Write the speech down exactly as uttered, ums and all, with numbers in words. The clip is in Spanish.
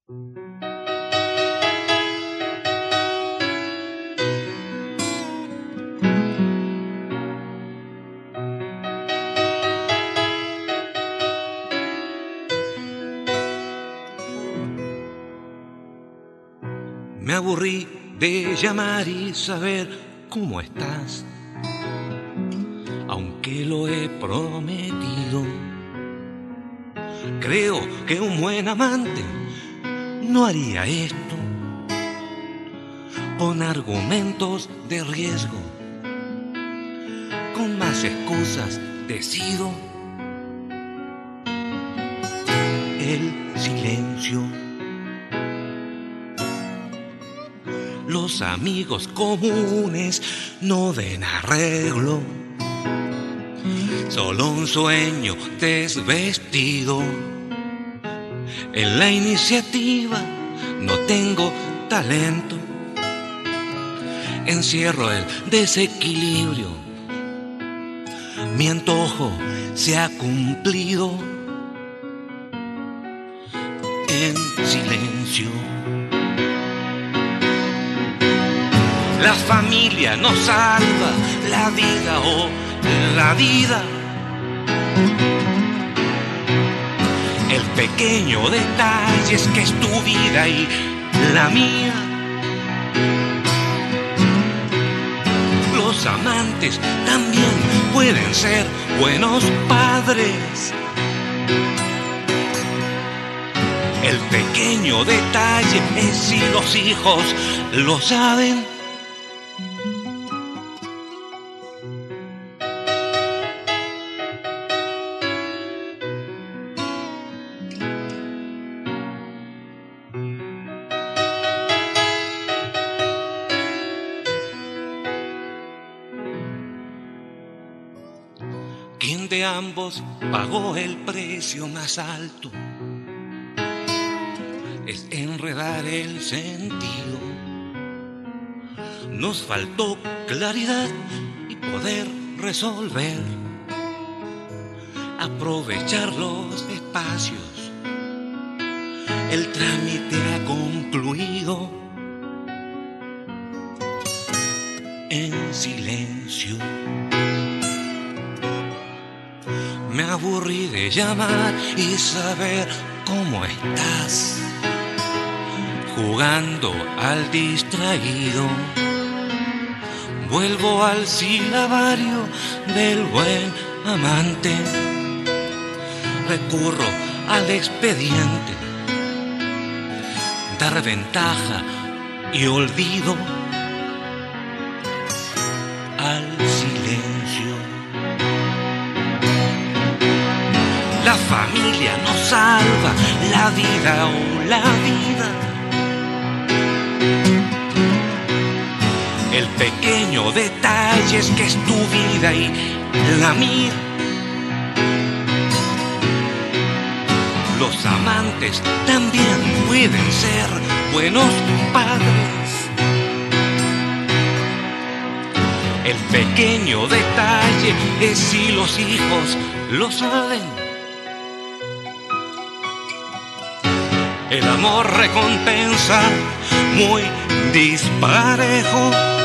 Me aburrí de llamar y saber cómo estás, aunque lo he prometido. Creo que un buen amante no haría esto con argumentos de riesgo. Con más excusas decido el silencio. Los amigos comunes no ven arreglo, solo un sueño desvestido. En la iniciativa no tengo talento, encierro el desequilibrio. Mi antojo se ha cumplido en silencio. La familia no salva la vida o la vida. El pequeño detalle es que es tu vida y la mía. Los amantes también pueden ser buenos padres. El pequeño detalle es si los hijos lo saben. ¿Quién de ambos pagó el precio más alto? Es enredar el sentido. Nos faltó claridad y poder resolver, aprovechar los espacios. El trámite ha concluido en silencio. Me aburrí de llamar y saber cómo estás, jugando al distraído. Vuelvo al silabario del buen amante. Recurro al expediente, dar ventaja y olvido al silencio. La familia no salva la vida o la vida. El pequeño detalle es que es tu vida y la mía. Los amantes también pueden ser buenos padres. El pequeño detalle es si los hijos lo saben. El amor recompensa muy disparejo.